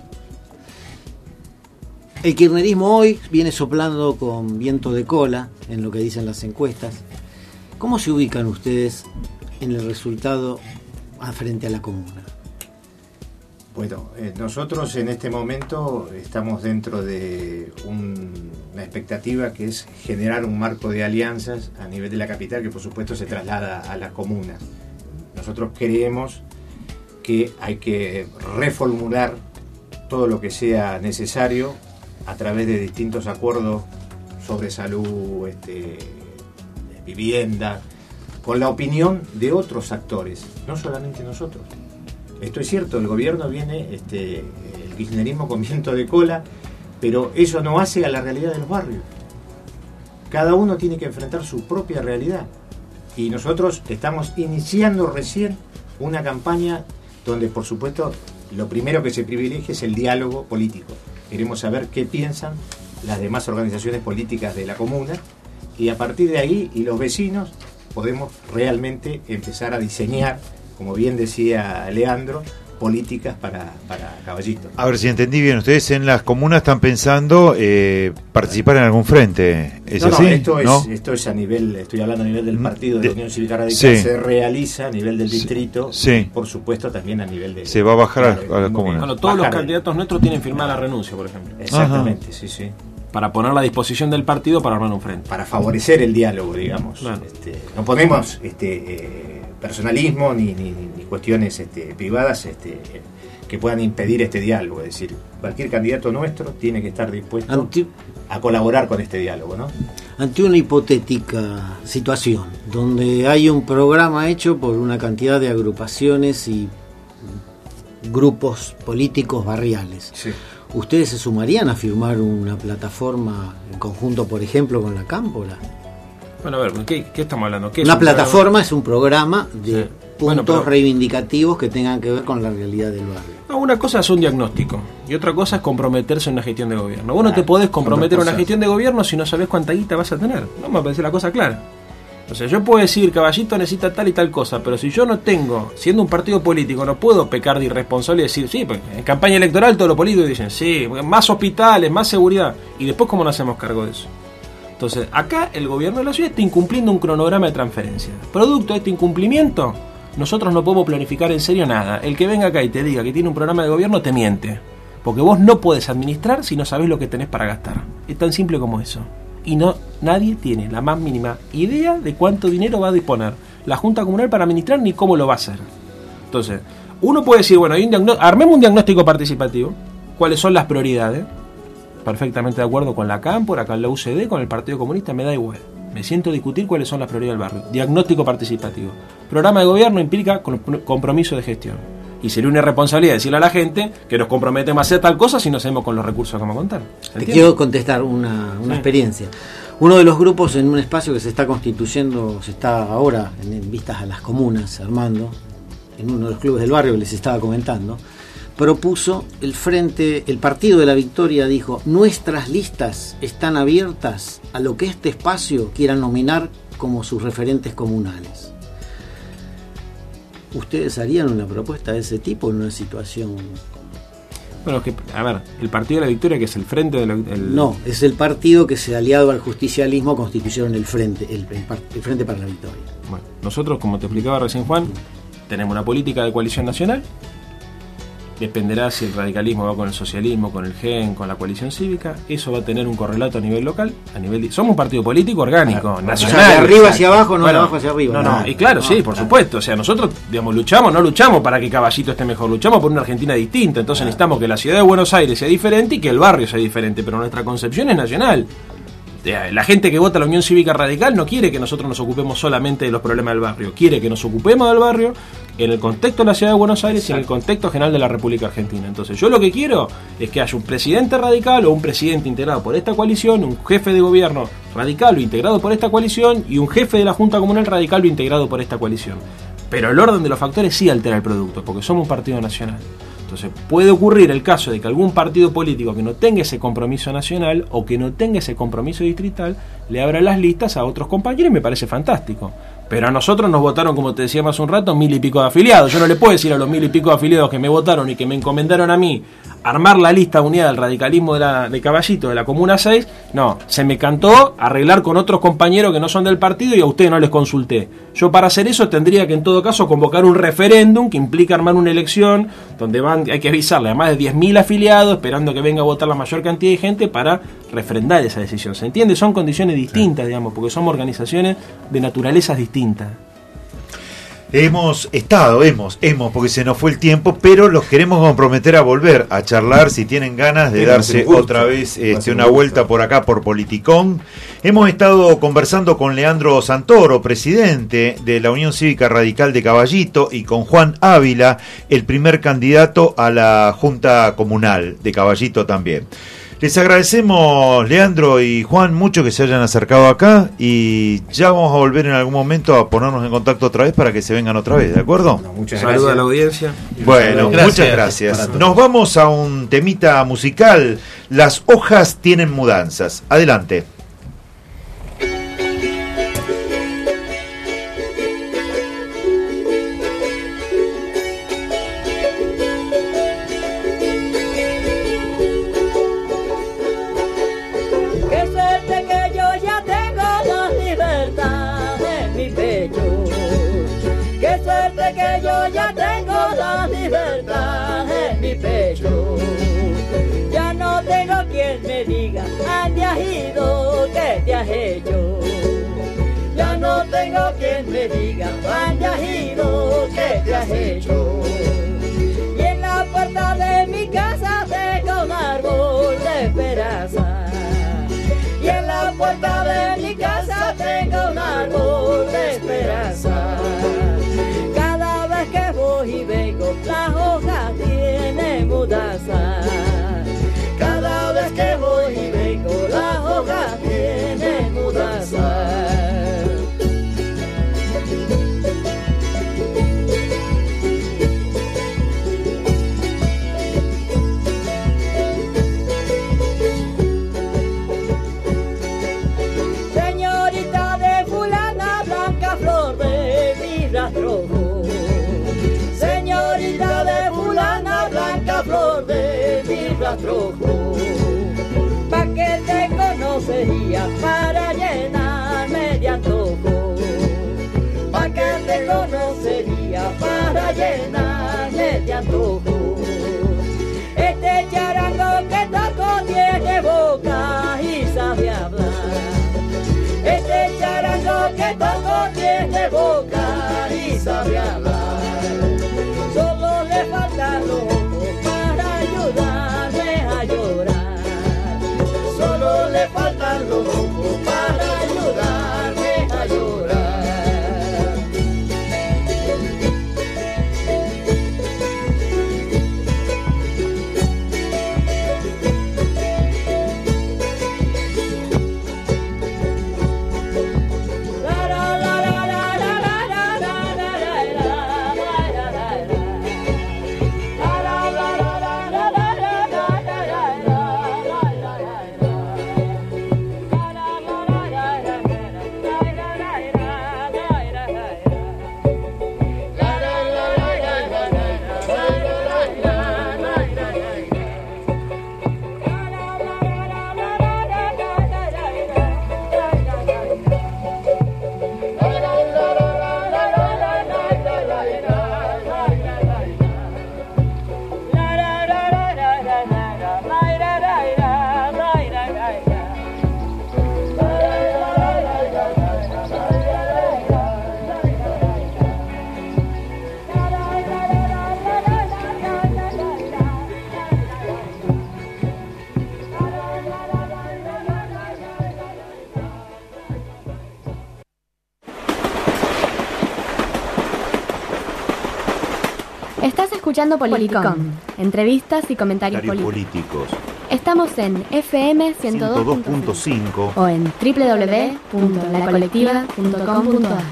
El kirchnerismo hoy viene soplando con viento de cola en lo que dicen las encuestas. ¿Cómo se ubican ustedes en el resultado frente a la comuna? Bueno, nosotros en este momento estamos dentro de una expectativa que es generar un marco de alianzas a nivel de la capital que por supuesto se traslada a las comunas. Nosotros creemos que hay que reformular todo lo que sea necesario a través de distintos acuerdos sobre salud, vivienda, con la opinión de otros actores, no solamente nosotros. Esto es cierto, el gobierno viene, el kirchnerismo con viento de cola, pero eso no hace a la realidad de los barrios. Cada uno tiene que enfrentar su propia realidad. Y nosotros estamos iniciando recién una campaña donde, por supuesto, lo primero que se privilegia es el diálogo político. Queremos saber qué piensan las demás organizaciones políticas de la comuna y a partir de ahí, y los vecinos, podemos realmente empezar a diseñar, como bien decía Leandro, políticas para Caballito. A ver si entendí bien, ustedes en las comunas están pensando participar en algún frente, ¿es no, así? Esto es a nivel, estoy hablando a nivel del partido de la Unión Cívica Radical, sí. Se realiza a nivel del distrito, sí. Por supuesto también a nivel de... Se va a bajar a las comunas. Bueno, todos los candidatos nuestros tienen firmada la renuncia, por ejemplo. Exactamente, sí. Para ponerla a disposición del partido para armar un frente. Para favorecer el diálogo, digamos. Claro. No ponemos personalismo ni cuestiones privadas que puedan impedir este diálogo. Es decir, cualquier candidato nuestro tiene que estar dispuesto a colaborar con este diálogo, ¿no? Ante una hipotética situación donde hay un programa hecho por una cantidad de agrupaciones y grupos políticos barriales, sí. ¿Ustedes se sumarían a firmar una plataforma en conjunto, por ejemplo, con la Cámpora? Bueno, a ver, ¿qué estamos hablando? ¿Qué una plataforma es un programa de puntos pero reivindicativos que tengan que ver con la realidad del barrio. No, una cosa es un diagnóstico y otra cosa es comprometerse en una gestión de gobierno. Vos no te podés comprometer en una gestión de gobierno si no sabés cuánta guita vas a tener. No me parece la cosa clara. O sea, yo puedo decir, Caballito necesita tal y tal cosa, pero si yo no tengo, siendo un partido político, no puedo pecar de irresponsable y decir, sí, pues en campaña electoral todos los políticos dicen, sí, más hospitales, más seguridad, y después ¿cómo nos hacemos cargo de eso? Entonces, acá el gobierno de la ciudad está incumpliendo un cronograma de transferencia. Producto de este incumplimiento, nosotros no podemos planificar en serio nada. El que venga acá y te diga que tiene un programa de gobierno te miente, porque vos no podés administrar si no sabés lo que tenés para gastar. Es tan simple como eso. Y nadie tiene la más mínima idea de cuánto dinero va a disponer la Junta Comunal para administrar ni cómo lo va a hacer. Entonces, uno puede decir, bueno, armemos un diagnóstico participativo, cuáles son las prioridades, perfectamente de acuerdo con la Cámpora, con la UCD, con el Partido Comunista, me da igual. Me siento a discutir cuáles son las prioridades del barrio. Diagnóstico participativo. Programa de gobierno implica compromiso de gestión. Y sería una irresponsabilidad decirle a la gente que nos comprometemos a hacer tal cosa si no sabemos con los recursos que vamos a contar. Te quiero contestar una experiencia. Uno de los grupos en un espacio que se está constituyendo, se está ahora en vistas a las comunas armando, en uno de los clubes del barrio que les estaba comentando, propuso el Partido de la Victoria dijo, nuestras listas están abiertas a lo que este espacio quiera nominar como sus referentes comunales. ¿Ustedes harían una propuesta de ese tipo en una situación? Bueno, a ver, el Partido de la Victoria, que es el Frente de la... No, es el partido que se aliado al justicialismo constituyeron el Frente, el Frente para la Victoria. Bueno, nosotros, como te explicaba recién Juan, tenemos una política de coalición nacional. Dependerá si el radicalismo va con el socialismo, con el GEN, con la coalición cívica. Eso va a tener un correlato a nivel local, somos un partido político orgánico, nacional. O sea, de arriba hacia abajo, no de abajo hacia arriba. No, y claro, sí, por supuesto. O sea, nosotros, digamos, no luchamos para que Caballito esté mejor, luchamos por una Argentina distinta. Entonces necesitamos que la ciudad de Buenos Aires sea diferente y que el barrio sea diferente, pero nuestra concepción es nacional. La gente que vota a la Unión Cívica Radical no quiere que nosotros nos ocupemos solamente de los problemas del barrio, quiere que nos ocupemos del barrio en el contexto de la ciudad de Buenos Aires y en el contexto general de la República Argentina. Entonces yo lo que quiero es que haya un presidente radical o un presidente integrado por esta coalición, un jefe de gobierno radical o integrado por esta coalición y un jefe de la Junta Comunal radical o integrado por esta coalición. Pero el orden de los factores sí altera el producto, porque somos un partido nacional. Entonces puede ocurrir el caso de que algún partido político que no tenga ese compromiso nacional o que no tenga ese compromiso distrital le abra las listas a otros compañeros y me parece fantástico. Pero a nosotros nos votaron, como te decía más un rato, 1000 y pico de afiliados. Yo no le puedo decir a los 1000 y pico de afiliados que me votaron y que me encomendaron a mí armar la lista unida del radicalismo de Caballito, de la Comuna 6. No, se me cantó arreglar con otros compañeros que no son del partido y a ustedes no les consulté. Yo para hacer eso tendría que en todo caso convocar un referéndum que implica armar una elección donde hay que avisarle a más de 10.000 afiliados esperando que venga a votar la mayor cantidad de gente para refrendar esa decisión. ¿Se entiende? Son condiciones distintas, digamos, porque somos organizaciones de naturalezas distintas. Hemos, porque se nos fue el tiempo, pero los queremos comprometer a volver a charlar si tienen ganas de darse otra vez una vuelta por acá por Politicón. Hemos estado conversando con Leandro Santoro, presidente de la Unión Cívica Radical de Caballito, y con Juan Ávila, el primer candidato a la Junta Comunal de Caballito también. Les agradecemos, Leandro y Juan, mucho que se hayan acercado acá y ya vamos a volver en algún momento a ponernos en contacto otra vez para que se vengan otra vez, ¿de acuerdo? Bueno, muchas Saludos gracias a la audiencia. Bueno, muchas gracias. Nos vamos a un temita musical. Las hojas tienen mudanzas. Adelante. quien me diga, ¿dónde has ido? ¿Qué te has hecho? Ya no tengo quien me diga, ¿dónde has ido? ¿Qué te has hecho? Y en la puerta de mi casa tengo un árbol de esperanza. Y en la puerta de mi casa tengo un árbol de esperanza. Cada vez que voy y vengo, las hojas tienen mudanza. Cada vez que voy y vengo, las hojas tienen mudanza. Señorita de fulana, blanca flor de mi rastrojo. Señorita de fulana, blanca flor de mi rastrojo. Pa' que te conocería para llenarme de antojo. Pa' que te conocería para llenarme de antojo. Este charango que toco tiene boca y sabe hablar. Este charango que toco tiene boca y sabe hablar. Solo le faltan los ojos para ayudarme a llorar. Solo le faltan los ojos para ayudarme a llorar. Estás escuchando Politicón, entrevistas y comentarios políticos. Estamos en FM 102.5 o en www.lacolectiva.com.ar.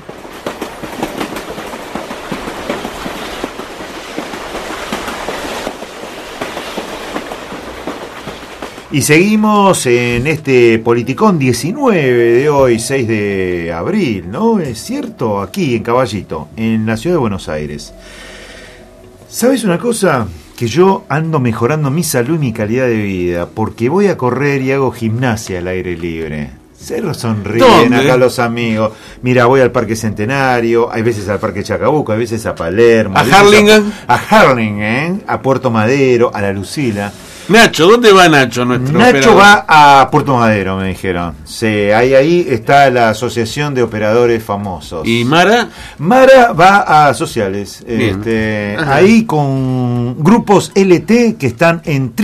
Y seguimos en este Politicón 19 de hoy, 6 de abril, ¿no? Es cierto, aquí en Caballito, en la ciudad de Buenos Aires. ¿Sabes una cosa? Que yo ando mejorando mi salud y mi calidad de vida, porque voy a correr y hago gimnasia al aire libre. Se sonríen ¿Dónde? Acá los amigos. Mira, voy al Parque Centenario, hay veces al Parque Chacabuco, hay veces a Palermo. ¿A Harlingen? A Harlingen, a Puerto Madero, a La Lucila. Nacho, ¿dónde va Nacho, nuestro Nacho operador? va a Puerto Madero, me dijeron. Sí, ahí está la Asociación de Operadores Famosos. ¿Y Mara? Mara va a Sociales. Bien. Ahí con grupos LT que están en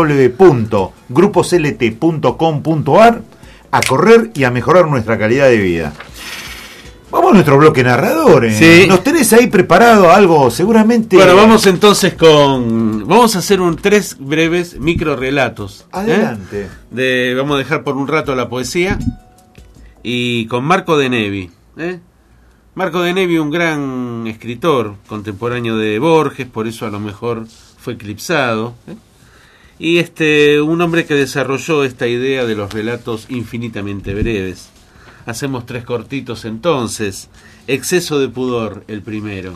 www.gruposlt.com.ar a correr y a mejorar nuestra calidad de vida. Vamos a nuestro bloque narradores. Sí. ¿Nos tenés ahí preparado algo? Seguramente. Bueno, vamos entonces vamos a hacer 3 breves microrelatos. Adelante. Vamos a dejar por un rato la poesía. Y con Marco de Nevi. Marco de Nevi, un gran escritor contemporáneo de Borges, por eso a lo mejor fue eclipsado. Y un hombre que desarrolló esta idea de los relatos infinitamente breves. Hacemos 3 cortitos entonces. Exceso de pudor, el primero.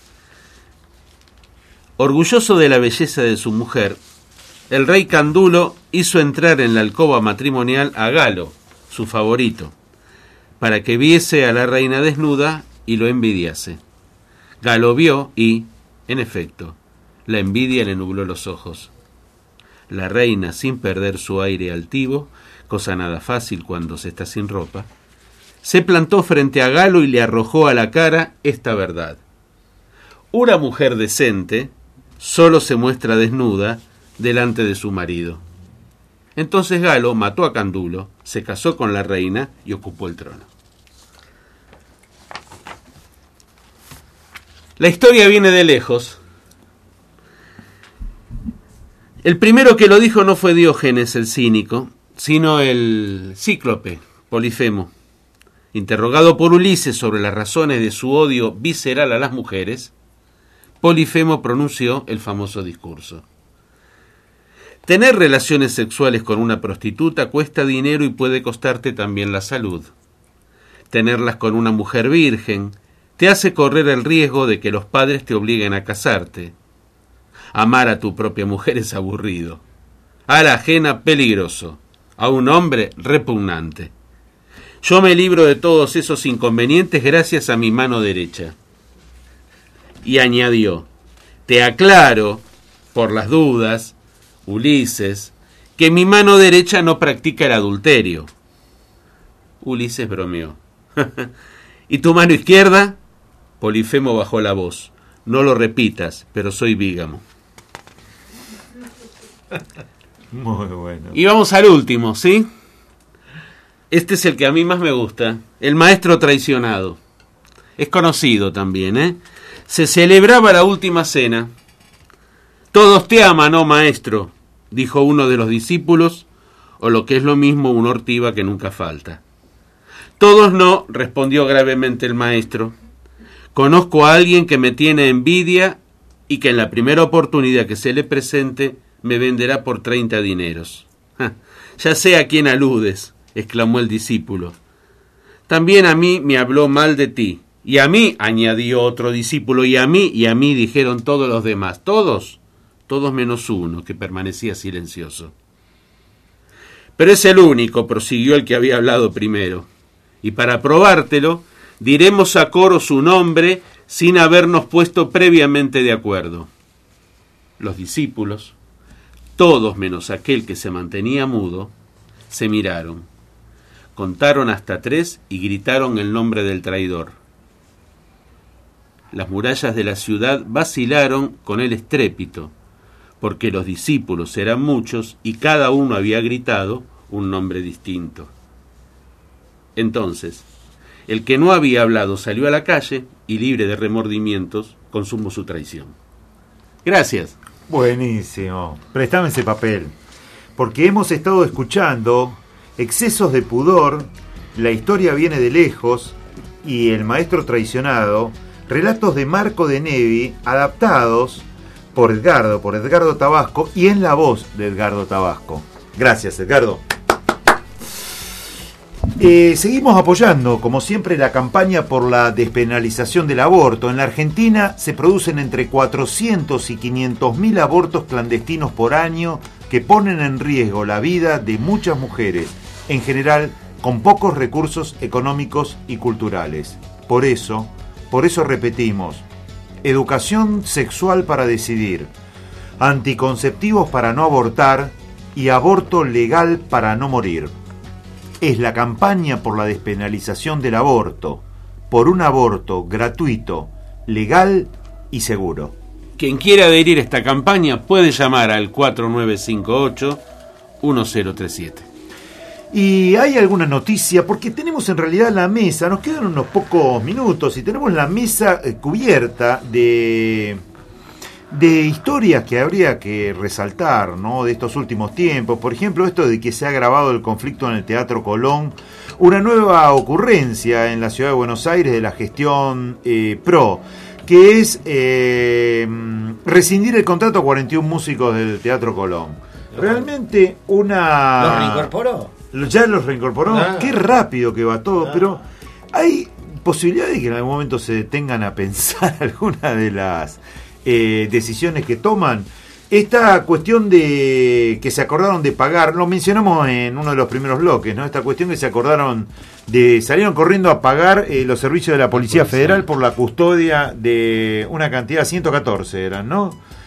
Orgulloso de la belleza de su mujer, el rey Candulo hizo entrar en la alcoba matrimonial a Galo, su favorito, para que viese a la reina desnuda y lo envidiase. Galo vio y, en efecto, la envidia le nubló los ojos. La reina, sin perder su aire altivo, cosa nada fácil cuando se está sin ropa, se plantó frente a Galo y le arrojó a la cara esta verdad: una mujer decente solo se muestra desnuda delante de su marido. Entonces Galo mató a Candulo, se casó con la reina y ocupó el trono. La historia viene de lejos. El primero que lo dijo no fue Diógenes el cínico, sino el cíclope, Polifemo. Interrogado por Ulises sobre las razones de su odio visceral a las mujeres, Polifemo pronunció el famoso discurso: tener relaciones sexuales con una prostituta cuesta dinero y puede costarte también la salud. Tenerlas con una mujer virgen te hace correr el riesgo de que los padres te obliguen a casarte. Amar a tu propia mujer es aburrido, a la ajena peligroso, a un hombre repugnante. Yo me libro de todos esos inconvenientes gracias a mi mano derecha. Y añadió: te aclaro, por las dudas, Ulises, que mi mano derecha no practica el adulterio. Ulises bromeó. ¿Y tu mano izquierda? Polifemo bajó la voz. No lo repitas, pero soy bígamo. Muy bueno. Y vamos al último, ¿sí? Este es el que a mí más me gusta. El maestro traicionado. Es conocido también, ¿eh? Se celebraba la última cena. Todos te aman, oh maestro, dijo uno de los discípulos, o lo que es lo mismo, un ortiva que nunca falta. Todos no, respondió gravemente el maestro. Conozco a alguien que me tiene envidia y que en la primera oportunidad que se le presente me venderá por 30 dineros. Ya sé a quién aludes, exclamó el discípulo. También a mí me habló mal de ti. Y a mí, añadió otro discípulo, y a mí, dijeron todos los demás. Todos menos uno, que permanecía silencioso. Pero es el único, prosiguió el que había hablado primero. Y para probártelo, diremos a coro su nombre sin habernos puesto previamente de acuerdo. Los discípulos, todos menos aquel que se mantenía mudo, se miraron. Contaron hasta 3 y gritaron el nombre del traidor. Las murallas de la ciudad vacilaron con el estrépito, porque los discípulos eran muchos y cada uno había gritado un nombre distinto. Entonces, el que no había hablado salió a la calle y, libre de remordimientos, consumó su traición. Gracias. Buenísimo. Préstame ese papel. Porque hemos estado escuchando Excesos de pudor, La historia viene de lejos y El maestro traicionado, relatos de Marco de Nevi, adaptados por Edgardo Tabasco y en la voz de Edgardo Tabasco. Gracias, Edgardo. Seguimos apoyando, como siempre, la campaña por la despenalización del aborto. En la Argentina se producen entre 400 y 500.000 abortos clandestinos por año que ponen en riesgo la vida de muchas mujeres, en general con pocos recursos económicos y culturales. Por eso repetimos: educación sexual para decidir, anticonceptivos para no abortar y aborto legal para no morir. Es la campaña por la despenalización del aborto, por un aborto gratuito, legal y seguro. Quien quiera adherir a esta campaña puede llamar al 4958-1037. ¿Y hay alguna noticia? Porque tenemos en realidad la mesa, nos quedan unos pocos minutos y tenemos la mesa cubierta de historias que habría que resaltar, ¿no?, de estos últimos tiempos. Por ejemplo, esto de que se ha agravado el conflicto en el Teatro Colón, una nueva ocurrencia en la ciudad de Buenos Aires de la gestión PRO, que es rescindir el contrato a 41 músicos del Teatro Colón. Realmente una... ¿Los reincorporó? Ya los reincorporó. Qué rápido que va todo, pero hay posibilidad de que en algún momento se detengan a pensar alguna de las decisiones que toman. Esta cuestión de que se acordaron de pagar, lo mencionamos en uno de los primeros bloques, ¿no? Esta cuestión que se acordaron salieron corriendo a pagar los servicios de la Policía Federal por la custodia de una cantidad, 114 eran, ¿no?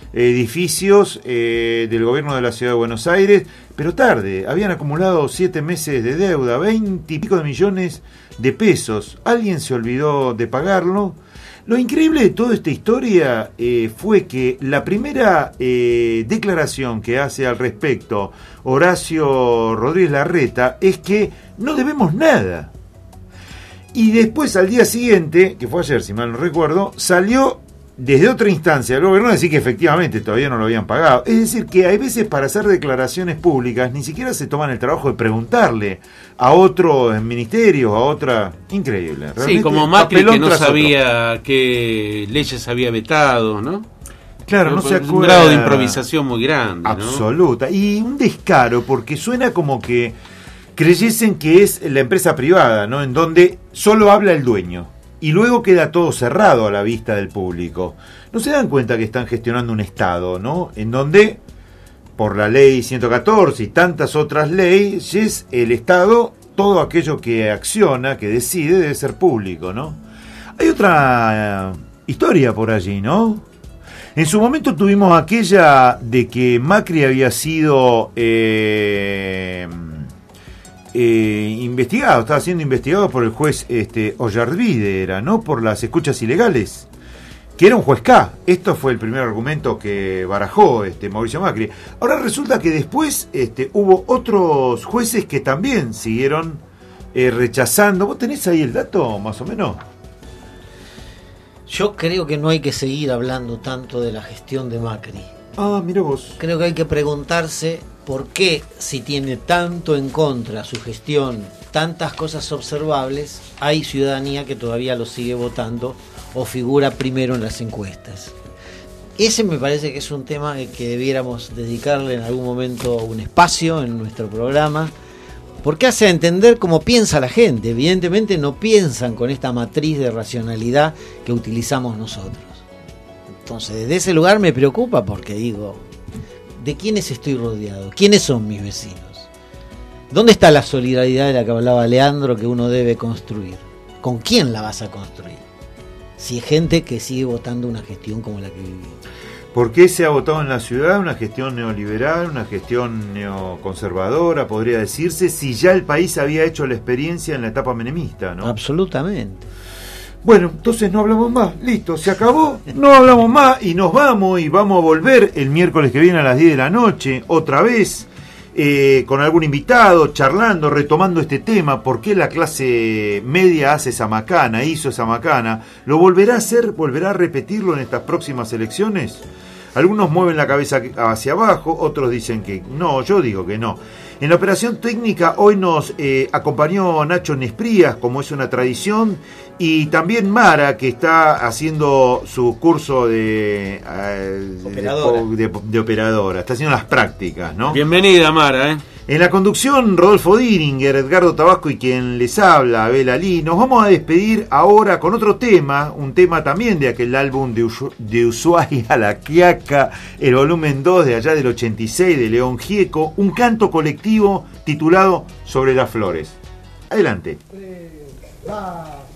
edificios del gobierno de la ciudad de Buenos Aires, pero tarde, habían acumulado 7 meses de deuda, 20 y pico de millones de pesos, alguien se olvidó de pagarlo. Lo increíble de toda esta historia fue que la primera declaración que hace al respecto Horacio Rodríguez Larreta es que no debemos nada. Y después, al día siguiente, que fue ayer si mal no recuerdo, salió desde otra instancia del gobierno a decir que efectivamente todavía no lo habían pagado. Es decir, que hay veces para hacer declaraciones públicas ni siquiera se toman el trabajo de preguntarle a otros ministerios, a otra... Increíble. Sí, como Macri, que no sabía qué leyes había vetado, ¿no? Claro, no se acuerda. Un grado de improvisación muy grande, ¿no? Absoluta. Y un descaro, porque suena como que creyesen que es la empresa privada, ¿no? En donde solo habla el dueño. Y luego queda todo cerrado a la vista del público. No se dan cuenta que están gestionando un Estado, ¿no? En donde, por la ley 114 y tantas otras leyes, el Estado, todo aquello que acciona, que decide, debe ser público, ¿no? Hay otra historia por allí, ¿no? En su momento tuvimos aquella de que Macri había sido... investigado, estaba siendo investigado por el juez Ollarvide, era, ¿no? Por las escuchas ilegales, que era un juez K. Esto fue el primer argumento que barajó Mauricio Macri. Ahora resulta que después hubo otros jueces que también siguieron rechazando. ¿Vos tenés ahí el dato, más o menos? Yo creo que no hay que seguir hablando tanto de la gestión de Macri. Ah, mira vos. Creo que hay que preguntarse por qué, si tiene tanto en contra su gestión, tantas cosas observables, hay ciudadanía que todavía lo sigue votando o figura primero en las encuestas. Ese me parece que es un tema que debiéramos dedicarle en algún momento un espacio en nuestro programa, porque hace entender cómo piensa la gente. Evidentemente no piensan con esta matriz de racionalidad que utilizamos nosotros. Entonces, desde ese lugar me preocupa porque digo, ¿de quiénes estoy rodeado? ¿Quiénes son mis vecinos? ¿Dónde está la solidaridad de la que hablaba Leandro que uno debe construir? ¿Con quién la vas a construir? Si hay gente que sigue votando una gestión como la que vivimos. ¿Por qué se ha votado en la ciudad una gestión neoliberal, una gestión neoconservadora, podría decirse, si ya el país había hecho la experiencia en la etapa menemista, ¿no? Absolutamente. Bueno, entonces no hablamos más, listo, se acabó, no hablamos más y nos vamos y vamos a volver el miércoles que viene a las 10 de la noche, otra vez, con algún invitado, charlando, retomando este tema, por qué la clase media hace esa macana, hizo esa macana, ¿lo volverá a hacer, volverá a repetirlo en estas próximas elecciones? Algunos mueven la cabeza hacia abajo, otros dicen que no, yo digo que no. En la operación técnica hoy nos acompañó Nacho Nesprías, como es una tradición, y también Mara, que está haciendo su curso de operadora, está haciendo las prácticas, ¿no? Bienvenida, Mara, En la conducción, Rodolfo Diringer, Edgardo Tabasco y quien les habla, Abel Ali. Nos vamos a despedir ahora con otro tema, un tema también de aquel álbum de Ushuaia La Quiaca, el volumen 2 de allá del 86 de León Gieco, un canto colectivo titulado Sobre las Flores. Adelante. 3, 2.